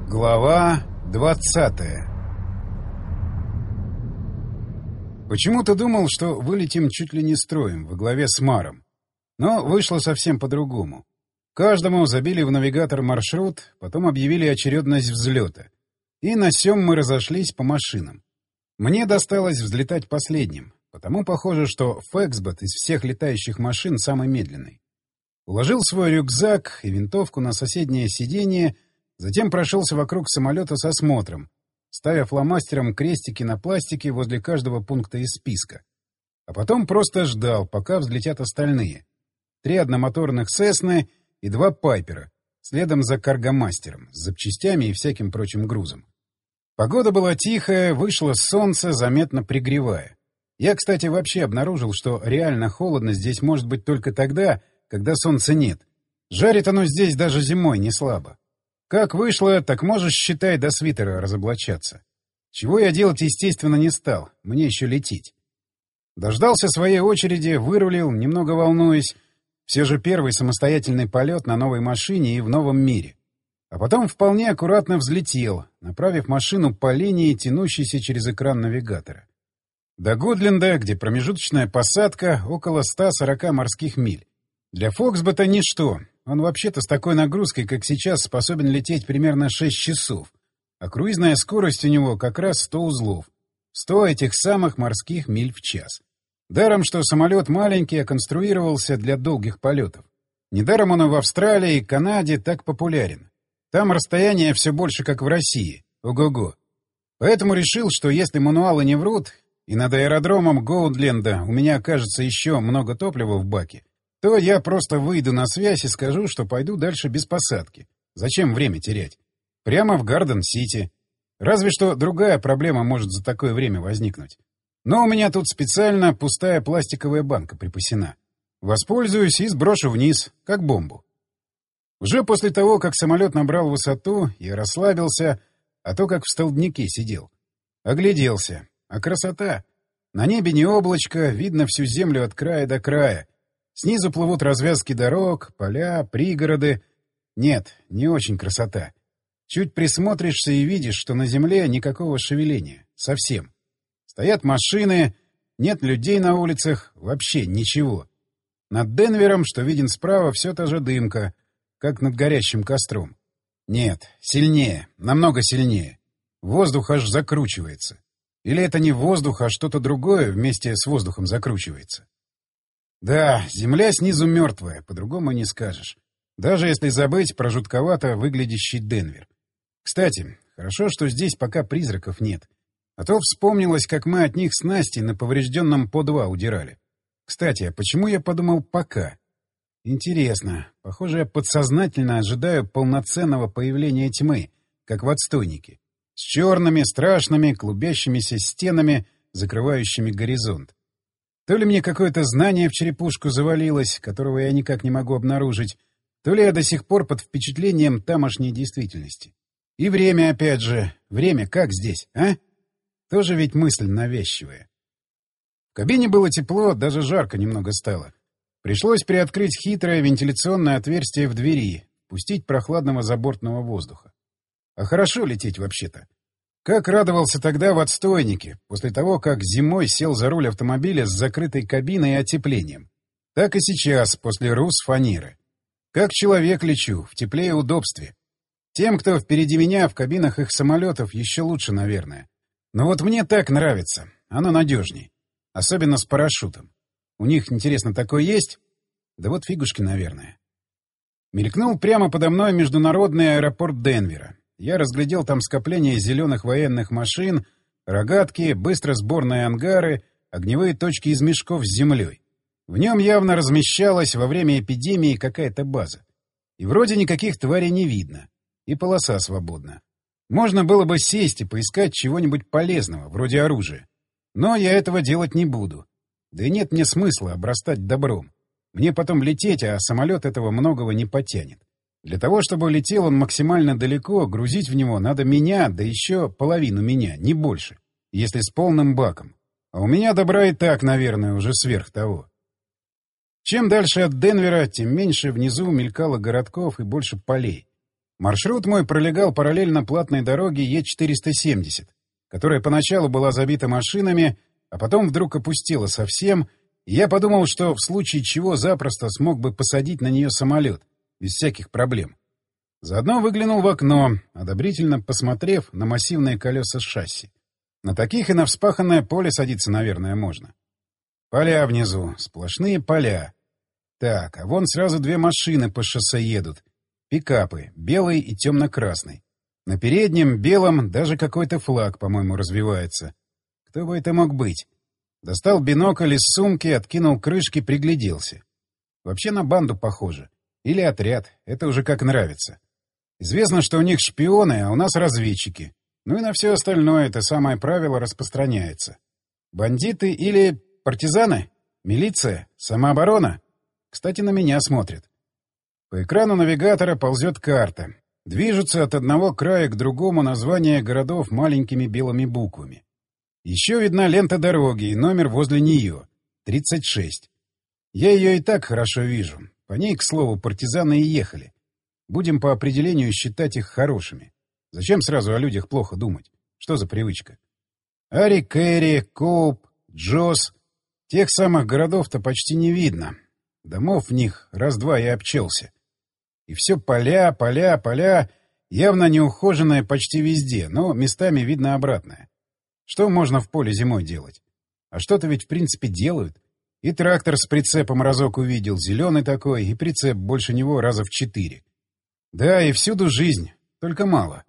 Глава 20. Почему-то думал, что вылетим чуть ли не строем, во главе с Маром. Но вышло совсем по-другому. Каждому забили в навигатор маршрут, потом объявили очередность взлета. И на сём мы разошлись по машинам. Мне досталось взлетать последним, потому похоже, что Фэксбот из всех летающих машин самый медленный. Уложил свой рюкзак и винтовку на соседнее сиденье, затем прошелся вокруг самолета с осмотром, ставя фломастером крестики на пластике возле каждого пункта из списка. А потом просто ждал, пока взлетят остальные. 3 одномоторных «Сесны» и 2 «Пайпера», следом за каргомастером, с запчастями и всяким прочим грузом. Погода была тихая, вышло солнце, заметно пригревая. Я, кстати, вообще обнаружил, что реально холодно здесь может быть только тогда, когда солнца нет. Жарит оно здесь даже зимой не слабо. Как вышло, так можешь, считай, до свитера разоблачаться. Чего я делать, естественно, не стал. Мне еще лететь. Дождался своей очереди, вырулил, немного волнуясь. Все же первый самостоятельный полет на новой машине и в новом мире. А потом вполне аккуратно взлетел, направив машину по линии, тянущейся через экран навигатора. До Годленда, где промежуточная посадка, около 140 морских миль. Для Фоксбота ничто. Он вообще-то с такой нагрузкой, как сейчас, способен лететь примерно 6 часов. А круизная скорость у него как раз 100 узлов. 100 этих самых морских миль в час. Даром, что самолет маленький, а конструировался для долгих полетов. Недаром он и в Австралии, и Канаде так популярен. Там расстояние все больше, как в России. Ого-го. Поэтому решил, что если мануалы не врут, и над аэродромом Гоудленда у меня окажется еще много топлива в баке, то я просто выйду на связь и скажу, что пойду дальше без посадки. Зачем время терять? Прямо в Гарден-Сити. Разве что другая проблема может за такое время возникнуть. Но у меня тут специально пустая пластиковая банка припасена. Воспользуюсь и сброшу вниз, как бомбу. Уже после того, как самолет набрал высоту, я расслабился, а то как в столбняке сидел. Огляделся. А красота! На небе не облачко, видно всю землю от края до края. Снизу плывут развязки дорог, поля, пригороды. Нет, не очень красота. Чуть присмотришься и видишь, что на земле никакого шевеления. Совсем. Стоят машины, нет людей на улицах, вообще ничего. Над Денвером, что виден справа, все та же дымка, как над горящим костром. Нет, сильнее, намного сильнее. Воздух аж закручивается. Или это не воздух, а что-то другое вместе с воздухом закручивается. Да, земля снизу мертвая, по-другому не скажешь. Даже если забыть про жутковато выглядящий Денвер. Кстати, хорошо, что здесь пока призраков нет. А то вспомнилось, как мы от них с Настей на поврежденном По-2 удирали. Кстати, а почему я подумал «пока»? Интересно. Похоже, я подсознательно ожидаю полноценного появления тьмы, как в «Отстойнике». С черными, страшными, клубящимися стенами, закрывающими горизонт. То ли мне какое-то знание в черепушку завалилось, которого я никак не могу обнаружить, то ли я до сих пор под впечатлением тамошней действительности. И время, опять же. Время как здесь, а? Тоже ведь мысль навязчивая. В кабине было тепло, даже жарко немного стало. Пришлось приоткрыть хитрое вентиляционное отверстие в двери, пустить прохладного забортного воздуха. А хорошо лететь вообще-то. Как радовался тогда в «Отстойнике», после того, как зимой сел за руль автомобиля с закрытой кабиной и отеплением. Так и сейчас, после Рус-фанеры. Как человек лечу, в тепле и удобстве. Тем, кто впереди меня, в кабинах их самолетов, еще лучше, наверное. Но вот мне так нравится, оно надежней. Особенно с парашютом. У них, интересно, такое есть? Да вот фигушки, наверное. Мелькнул прямо подо мной международный аэропорт Денвера. Я разглядел там скопление зеленых военных машин, рогатки, быстросборные ангары, огневые точки из мешков с землей. В нем явно размещалась во время эпидемии какая-то база. И вроде никаких тварей не видно. И полоса свободна. Можно было бы сесть и поискать чего-нибудь полезного, вроде оружия. Но я этого делать не буду. Да и нет мне смысла обрастать добром. Мне потом лететь, а самолет этого многого не потянет. Для того, чтобы летел он максимально далеко, грузить в него надо меня, да еще половину меня, не больше, если с полным баком. А у меня добра и так, наверное, уже сверх того. Чем дальше от Денвера, тем меньше внизу мелькало городков и больше полей. Маршрут мой пролегал параллельно платной дороге Е470, которая поначалу была забита машинами, а потом вдруг опустела совсем, и я подумал, что в случае чего запросто смог бы посадить на нее самолет, без всяких проблем. Заодно выглянул в окно, одобрительно посмотрев на массивные колеса шасси. На таких и на вспаханное поле садиться, наверное, можно. Поля внизу, сплошные поля. Так, а вон сразу две машины по шоссе едут. Пикапы, белый и темно-красный. На переднем, белом, даже какой-то флаг, по-моему, развивается. Кто бы это мог быть? Достал бинокль из сумки, откинул крышки, пригляделся. Вообще на банду похоже. Или отряд, это уже как нравится. Известно, что у них шпионы, а у нас разведчики. Ну и на все остальное это самое правило распространяется. Бандиты или партизаны? Милиция? Самооборона? Кстати, на меня смотрят. По экрану навигатора ползет карта. Движутся от одного края к другому названия городов маленькими белыми буквами. Еще видна лента дороги и номер возле нее — 36. Я ее и так хорошо вижу. По ней, к слову, партизаны и ехали. Будем по определению считать их хорошими. Зачем сразу о людях плохо думать? Что за привычка? Ари, Кэрри, Коуп, Джос. Тех самых городов-то почти не видно. Домов в них раз-два и обчелся. И все поля, поля, поля, явно неухоженное почти везде, но местами видно обратное. Что можно в поле зимой делать? А что-то ведь в принципе делают. И трактор с прицепом разок увидел, зеленый такой, и прицеп больше него раза в 4. Да, и всюду жизнь, только мало.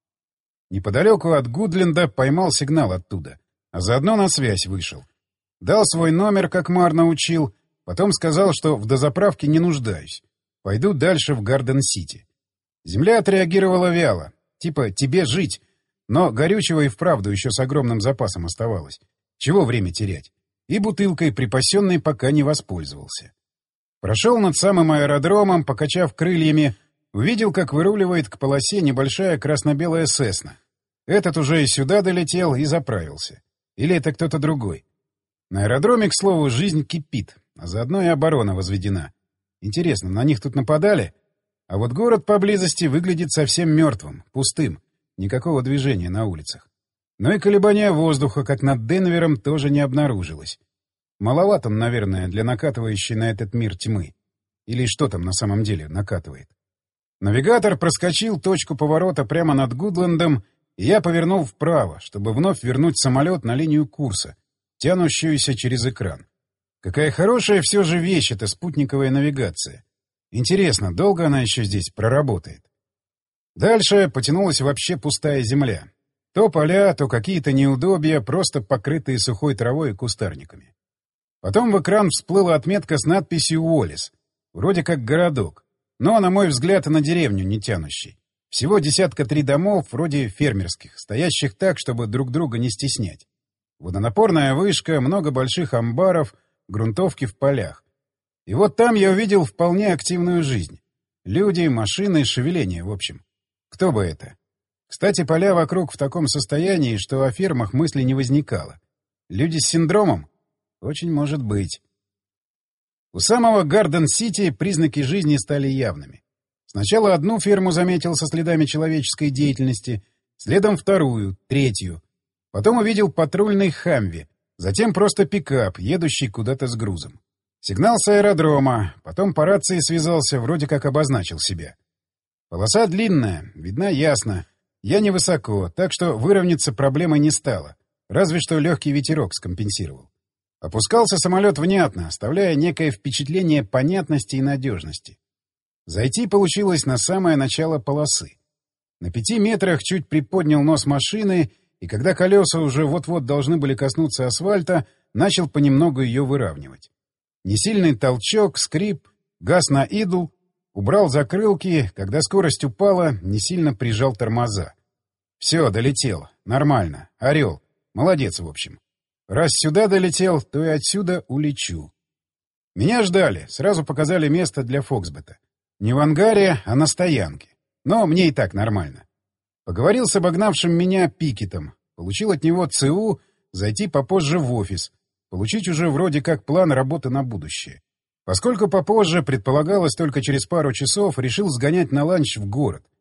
Неподалеку от Гудленда поймал сигнал оттуда, а заодно на связь вышел. Дал свой номер, как Мар научил, потом сказал, что в дозаправке не нуждаюсь. Пойду дальше в Гарден-Сити. Земля отреагировала вяло. Типа «тебе жить». Но горючего и вправду еще с огромным запасом оставалось. Чего время терять? И бутылкой, припасенной, пока не воспользовался. Прошел над самым аэродромом, покачав крыльями, увидел, как выруливает к полосе небольшая красно-белая «Сесна». Этот уже и сюда долетел и заправился. Или это кто-то другой? На аэродроме, к слову, жизнь кипит, а заодно и оборона возведена. Интересно, на них тут нападали? А вот город поблизости выглядит совсем мертвым, пустым. Никакого движения на улицах. Но и колебания воздуха, как над Денвером, тоже не обнаружилось. Маловат он, наверное, для накатывающей на этот мир тьмы. Или что там на самом деле накатывает. Навигатор проскочил точку поворота прямо над Гудлендом, и я повернул вправо, чтобы вновь вернуть самолет на линию курса, тянущуюся через экран. Какая хорошая все же вещь эта спутниковая навигация. Интересно, долго она еще здесь проработает? Дальше потянулась вообще пустая земля. То поля, то какие-то неудобья, просто покрытые сухой травой и кустарниками. Потом в экран всплыла отметка с надписью «Уоллес». Вроде как городок, но, на мой взгляд, на деревню не тянущий. Всего 3 домов, вроде фермерских, стоящих так, чтобы друг друга не стеснять. Водонапорная вышка, много больших амбаров, грунтовки в полях. И вот там я увидел вполне активную жизнь. Люди, машины, шевеление, в общем. Кто бы это? Кстати, поля вокруг в таком состоянии, что о фермах мысли не возникало. Люди с синдромом? Очень может быть. У самого Гарден-Сити признаки жизни стали явными. Сначала одну ферму заметил со следами человеческой деятельности, следом вторую, третью. Потом увидел патрульный «Хамви», затем просто пикап, едущий куда-то с грузом. Сигнал с аэродрома, потом по рации связался, вроде как обозначил себя. Полоса длинная, видна ясно. Я невысоко, так что выровняться проблемой не стало, разве что легкий ветерок скомпенсировал. Опускался самолет внятно, оставляя некое впечатление понятности и надежности. Зайти получилось на самое начало полосы. На 5 метрах чуть приподнял нос машины, и когда колеса уже вот-вот должны были коснуться асфальта, начал понемногу ее выравнивать. Несильный толчок, скрип, газ на идл, убрал закрылки, когда скорость упала, не сильно прижал тормоза. Все, долетел. Нормально. Орел. Молодец, в общем. Раз сюда долетел, то и отсюда улечу. Меня ждали, сразу показали место для Фоксбета. Не в ангаре, а на стоянке. Но мне и так нормально. Поговорил с обогнавшим меня Пикетом. Получил от него ЦУ зайти попозже в офис. Получить уже вроде как план работы на будущее. Поскольку попозже предполагалось только через пару часов, решил сгонять на ланч в город.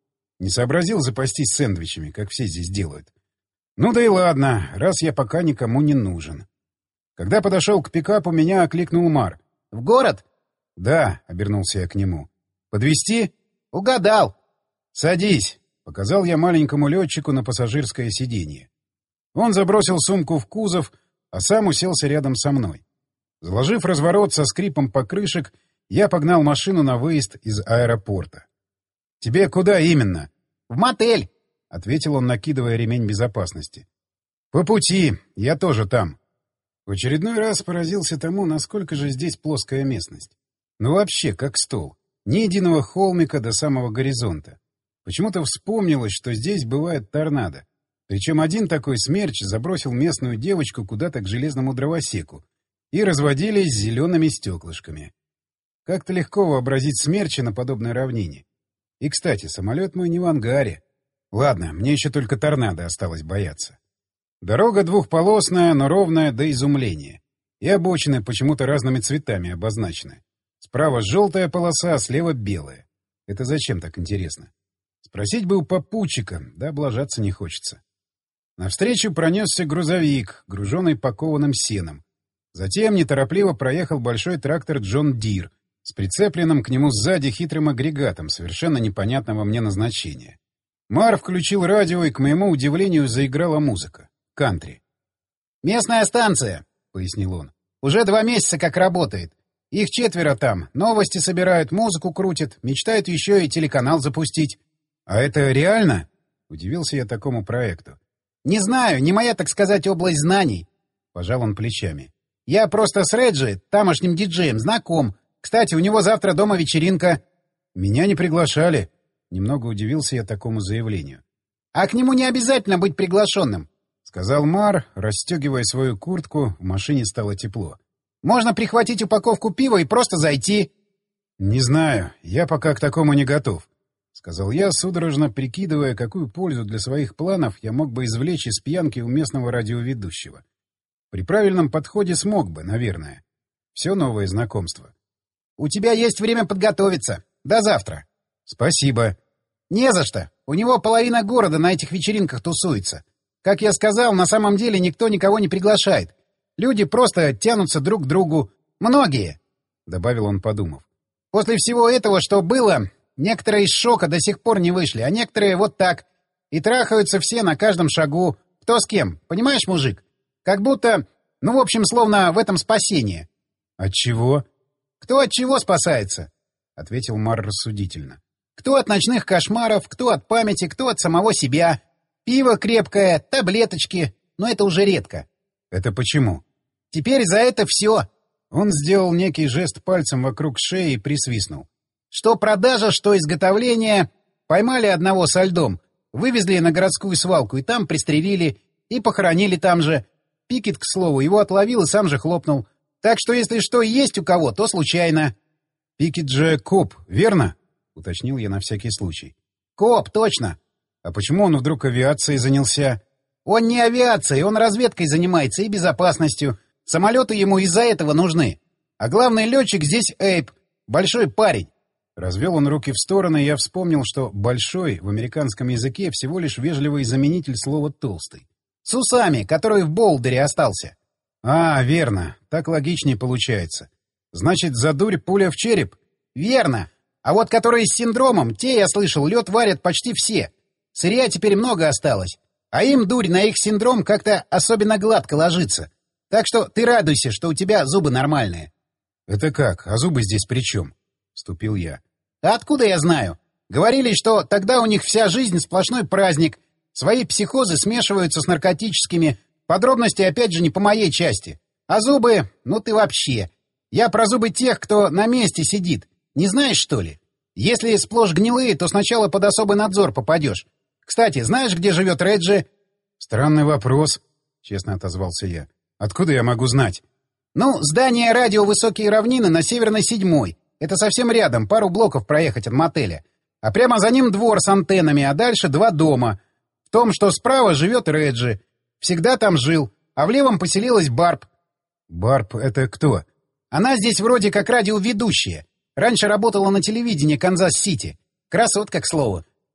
Не сообразил запастись сэндвичами, как все здесь делают. Ну да и ладно, раз я пока никому не нужен. Когда подошел к пикапу, меня окликнул Мар. «В город?» «Да», — обернулся я к нему. «Подвезти?» «Угадал!» «Садись», — показал я маленькому летчику на пассажирское сиденье. Он забросил сумку в кузов, а сам уселся рядом со мной. Заложив разворот со скрипом покрышек, я погнал машину на выезд из аэропорта. «Тебе куда именно?» «В мотель», — ответил он, накидывая ремень безопасности. «По пути. Я тоже там». В очередной раз поразился тому, насколько же здесь плоская местность. Ну вообще, как стол. Ни единого холмика до самого горизонта. Почему-то вспомнилось, что здесь бывает торнадо. Причем один такой смерч забросил местную девочку куда-то к железному дровосеку и разводились зелеными стеклышками. Как-то легко вообразить смерчи на подобной равнине. И, кстати, самолет мой не в ангаре. Ладно, мне еще только торнадо осталось бояться. Дорога двухполосная, но ровная до изумления. И обочины почему-то разными цветами обозначены. Справа желтая полоса, а слева белая. Это зачем так интересно? Спросить бы у попутчика, да облажаться не хочется. Навстречу пронесся грузовик, груженный пакованным сеном. Затем неторопливо проехал большой трактор «Джон Дир» с прицепленным к нему сзади хитрым агрегатом совершенно непонятного мне назначения. Мар включил радио, и, к моему удивлению, заиграла музыка. Кантри. «Местная станция», — пояснил он. «Уже 2 месяца как работает. Их 4 там. Новости собирают, музыку крутят, мечтают еще и телеканал запустить». «А это реально?» — удивился я такому проекту. «Не знаю, не моя, так сказать, область знаний», — пожал он плечами. «Я просто с Реджи, тамошним диджеем, знаком. Кстати, у него завтра дома вечеринка». «Меня не приглашали». Немного удивился я такому заявлению. «А к нему не обязательно быть приглашенным», — сказал Мар, расстегивая свою куртку, в машине стало тепло. «Можно прихватить упаковку пива и просто зайти». «Не знаю, я пока к такому не готов», — сказал я, судорожно прикидывая, какую пользу для своих планов я мог бы извлечь из пьянки у местного радиоведущего. При правильном подходе смог бы, наверное. Все новое знакомство. «У тебя есть время подготовиться. До завтра». «Спасибо». «Не за что. У него половина города на этих вечеринках тусуется. Как я сказал, на самом деле никто никого не приглашает. Люди просто тянутся друг к другу. Многие», — добавил он, подумав. «После всего этого, что было, некоторые из шока до сих пор не вышли, а некоторые вот так. И трахаются все на каждом шагу. Кто с кем. Понимаешь, мужик? Как будто... Ну, в общем, словно в этом спасение». «От чего?» «Кто от чего спасается?» — ответил Мар рассудительно. «Кто от ночных кошмаров, кто от памяти, кто от самого себя. Пиво крепкое, таблеточки. Но это уже редко». «Это почему?» «Теперь за это все». Он сделал некий жест пальцем вокруг шеи и присвистнул. «Что продажа, что изготовление. Поймали одного со льдом, вывезли на городскую свалку и там пристрелили, и похоронили там же. Пикет, к слову, его отловил и сам же хлопнул. Так что если что и есть у кого, то случайно». «Пикет же коп, верно?» — уточнил я на всякий случай. «Коп, точно». «А почему он вдруг авиацией занялся?» «Он не авиацией, он разведкой занимается и безопасностью. Самолеты ему из-за этого нужны. А главный летчик здесь Эйб, большой парень». Развел он руки в стороны, и я вспомнил, что «большой» в американском языке всего лишь вежливый заменитель слова «толстый». «С усами, который в Болдере остался». «А, верно. Так логичнее получается. Значит, за дурь пуля в череп?» «Верно. А вот которые с синдромом, те, я слышал, лед варят почти все. Сырья теперь много осталось. А им дурь на их синдром как-то особенно гладко ложится. Так что ты радуйся, что у тебя зубы нормальные». «Это как? А зубы здесь при чем?» — вступил я. «А откуда я знаю? Говорили, что тогда у них вся жизнь сплошной праздник. Свои психозы смешиваются с наркотическими. Подробности, опять же, не по моей части. А зубы... Ну ты вообще. Я про зубы тех, кто на месте сидит. Не знаешь, что ли? Если сплошь гнилые, то сначала под особый надзор попадешь. Кстати, знаешь, где живет Реджи?» «Странный вопрос», — честно отозвался я. «Откуда я могу знать?» «Ну, здание радио «Высокие равнины» на Северной 7-й. Это совсем рядом, пару блоков проехать от мотеля. А прямо за ним двор с антеннами, а дальше 2 дома. В том, что справа живет Реджи. Всегда там жил. А в левом поселилась Барб». «Барб — это кто?» «Она здесь вроде как радиоведущая. Раньше работала на телевидении Канзас-Сити. Красотка, к слову.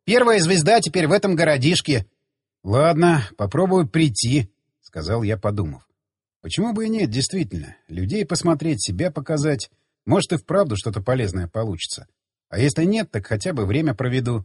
Первая звезда теперь в этом городишке. — Ладно, попробую прийти, — сказал я, подумав. Почему бы и нет, действительно. Людей посмотреть, себя показать. Может, и вправду что-то полезное получится. А если нет, так хотя бы время проведу.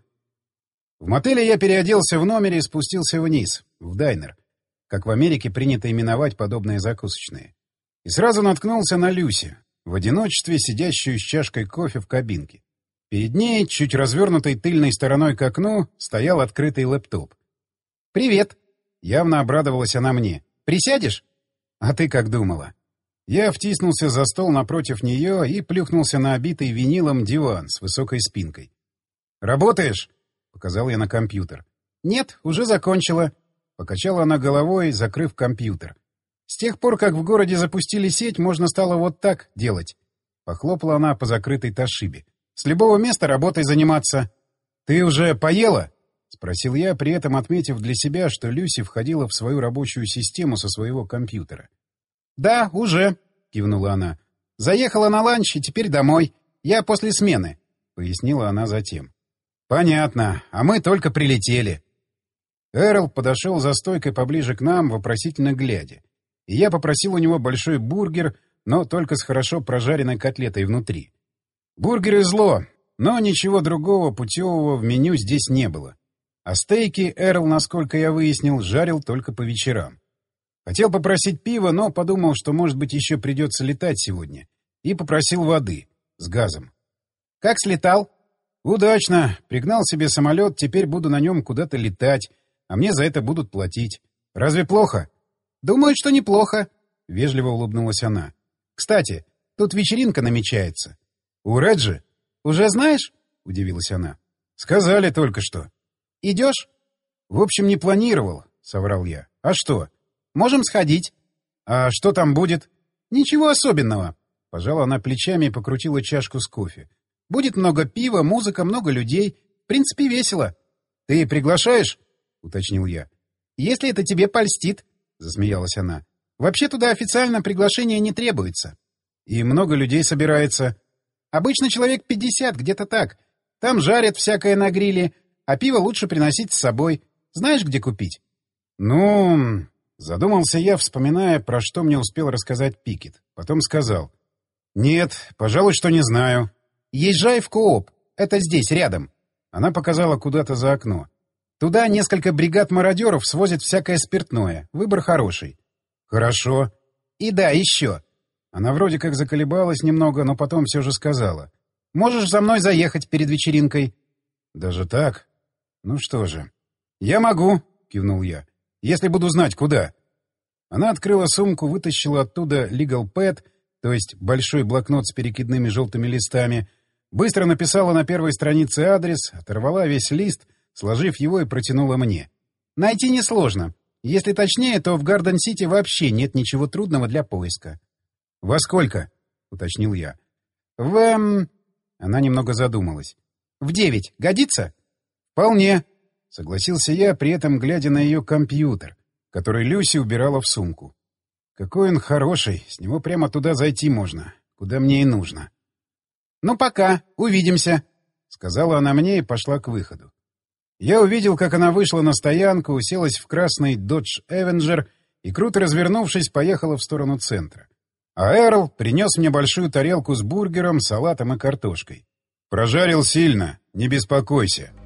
В мотеле я переоделся в номере и спустился вниз, в дайнер, как в Америке принято именовать подобные закусочные. И сразу наткнулся на Люси, в одиночестве сидящую с чашкой кофе в кабинке. Перед ней, чуть развернутой тыльной стороной к окну, стоял открытый лэптоп. «Привет!» — явно обрадовалась она мне. «Присядешь?» «А ты как думала?» Я втиснулся за стол напротив нее и плюхнулся на обитый винилом диван с высокой спинкой. «Работаешь?» — показал я на компьютер. «Нет, уже закончила». Покачала она головой, закрыв компьютер. «С тех пор, как в городе запустили сеть, можно стало вот так делать». Похлопала она по закрытой Тошибе. «С любого места работой заниматься». «Ты уже поела?» — спросил я, при этом отметив для себя, что Люси входила в свою рабочую систему со своего компьютера. «Да, уже», — кивнула она. «Заехала на ланч и теперь домой. Я после смены», — пояснила она затем. «Понятно. А мы только прилетели». Эрл подошел за стойкой поближе к нам, вопросительно глядя. И я попросил у него большой бургер, но только с хорошо прожаренной котлетой внутри. Бургеры зло, но ничего другого путевого в меню здесь не было. А стейки Эрл, насколько я выяснил, жарил только по вечерам. Хотел попросить пива, но подумал, что, может быть, еще придется летать сегодня. И попросил воды. С газом. «Как слетал?» «Удачно. Пригнал себе самолет, теперь буду на нем куда-то летать, а мне за это будут платить. Разве плохо?» «Думаю, что неплохо», — вежливо улыбнулась она. «Кстати, тут вечеринка намечается». «У Реджи?» «Уже знаешь?» — удивилась она. «Сказали только что». «Идешь?» «В общем, не планировал», — соврал я. «А что?» «Можем сходить». «А что там будет?» «Ничего особенного». Пожала она плечами и покрутила чашку с кофе. «Будет много пива, музыка, много людей. В принципе, весело». «Ты приглашаешь?» — уточнил я. «Если это тебе польстит», — засмеялась она. «Вообще туда официально приглашение не требуется». «И много людей собирается?» «Обычно человек 50, где-то так. Там жарят всякое на гриле, а пиво лучше приносить с собой. Знаешь, где купить?» «Ну...» — задумался я, вспоминая, про что мне успел рассказать Пикет. Потом сказал. «Нет, пожалуй, что не знаю». «Езжай в Кооп. Это здесь, рядом». Она показала куда-то за окно. «Туда несколько бригад мародеров свозят всякое спиртное. Выбор хороший». «Хорошо». «И да, еще». Она вроде как заколебалась немного, но потом все же сказала. «Можешь за мной заехать перед вечеринкой». «Даже так? Ну что же». «Я могу», — кивнул я, — «если буду знать, куда». Она открыла сумку, вытащила оттуда legal pad, то есть большой блокнот с перекидными желтыми листами, быстро написала на первой странице адрес, оторвала весь лист, сложив его и протянула мне. «Найти несложно. Если точнее, то в Гарден-Сити вообще нет ничего трудного для поиска». «Во сколько?» — уточнил я. Она немного задумалась. «В 9. Годится?» «Вполне», — согласился я, при этом глядя на ее компьютер, который Люси убирала в сумку. «Какой он хороший, с него прямо туда зайти можно, куда мне и нужно». «Ну, пока, увидимся», — сказала она мне и пошла к выходу. Я увидел, как она вышла на стоянку, уселась в красный Dodge Avenger и, круто развернувшись, поехала в сторону центра. А Эрл принес мне большую тарелку с бургером, салатом и картошкой. «Прожарил сильно, не беспокойся».